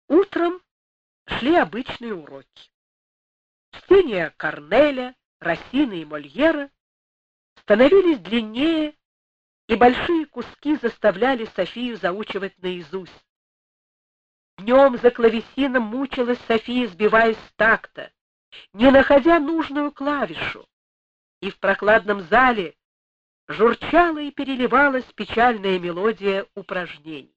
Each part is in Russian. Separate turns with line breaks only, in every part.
Утром шли обычные уроки. Чтения Корнеля, Рассина и Мольера становились длиннее, и большие куски заставляли Софию заучивать наизусть. Днем за клавесином мучилась София, сбиваясь с такта, не находя нужную клавишу, и в прохладном зале журчала и переливалась печальная мелодия упражнений.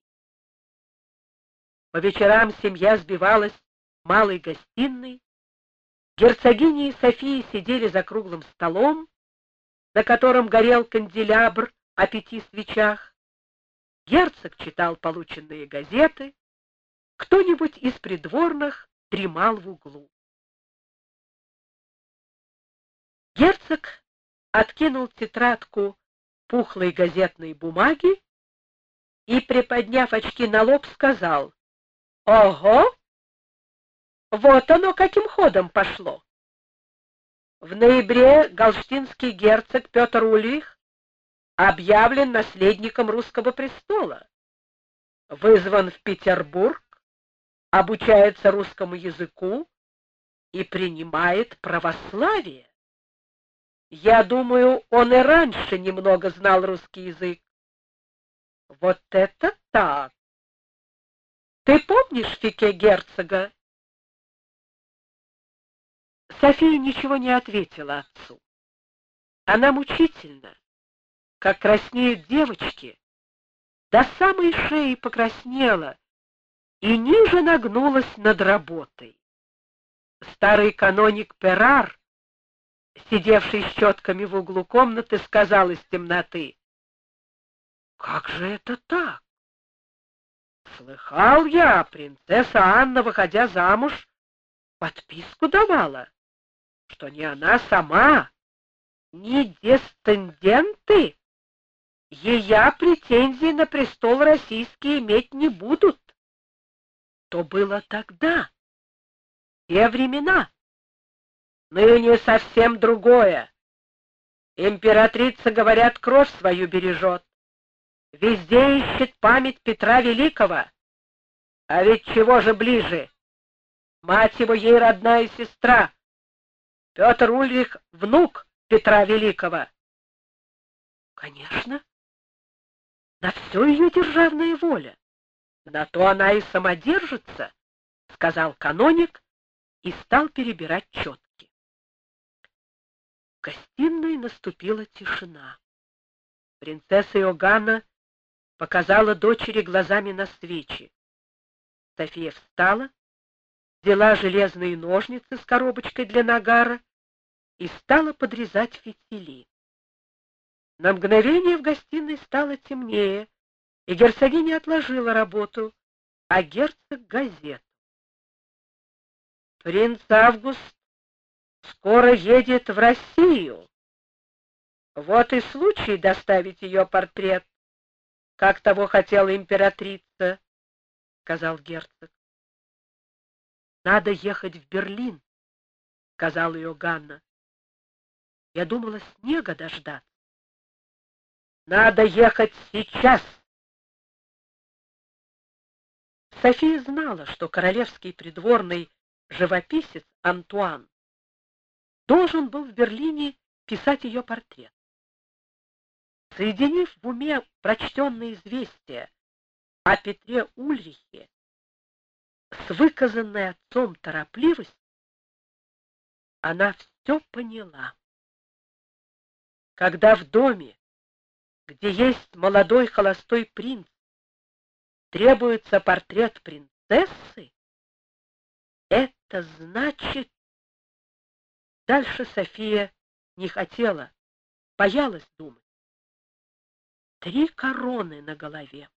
По вечерам семья сбивалась в малой гостиной. Герцогиня и София сидели за круглым столом, на котором горел канделябр о 5 свечах. Герцог читал полученные газеты, кто-нибудь из придворных дремал в углу. Герцог откинул тетрадку пухлой газетной бумаги и, приподняв очки на лоб, сказал: «Ого! Вот оно каким ходом пошло! В ноябре галштинский герцог Петр Ульрих объявлен наследником русского престола, вызван в Петербург, обучается русскому языку и принимает православие. Я думаю, он и раньше немного знал русский язык. Вот это так! Ты помнишь Фике герцога?» София ничего не ответила отцу. Она мучительно, как краснеют девочки, до самой шеи покраснела и ниже нагнулась над работой. Старый каноник Перар, сидевший с щетками в углу комнаты, сказал из темноты: «Как же это так? Слыхал я, принцесса Анна, выходя замуж, подписку давала, что ни она сама, ни десценденты ея претензий на престол российский иметь не будут. То было тогда, те времена. Ныне совсем другое. Императрица, говорят, кровь свою бережет. Везде ищет память Петра Великого. А ведь чего же ближе? Мать его ей родная сестра. Петр Ульрих — внук Петра Великого». Конечно, на все ее державная воля. На то она и самодержится, — сказал каноник и стал перебирать четки. В гостиной наступила тишина. Принцесса Иоганна показала дочери глазами на свечи. София встала, взяла железные ножницы с коробочкой для нагара и стала подрезать фитили. На мгновение в гостиной стало темнее, и герцогиня отложила работу, а герцог — газету. «Принц Август скоро едет в Россию. Вот и случай доставить ее портрет, как того хотела императрица», — сказал герцог. «Надо ехать в Берлин», — сказала Иоганна. «Я думала снега дождаться». «Надо ехать сейчас!» София знала, что королевский придворный живописец Антуан должен был в Берлине писать ее портрет. Соединив в уме прочтенные известия о Петре Ульрихе с выказанной отцом торопливостью, она все поняла. Когда в доме, где есть молодой холостой принц, требуется портрет принцессы, это значит... Дальше София не хотела, боялась думать. 3 короны на голове.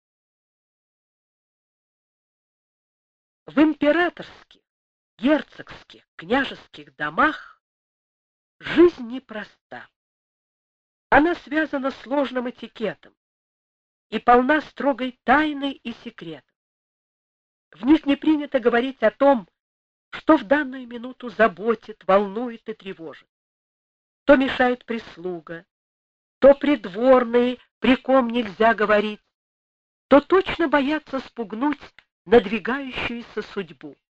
В императорских, герцогских, княжеских домах жизнь непроста. Она связана с сложным этикетом и полна строгой тайны и секретов. В них не принято говорить о том, что в данную минуту заботит, волнует и тревожит. То мешает прислуга, то придворные, при ком нельзя говорить, то точно боятся спугнуть надвигающуюся судьбу.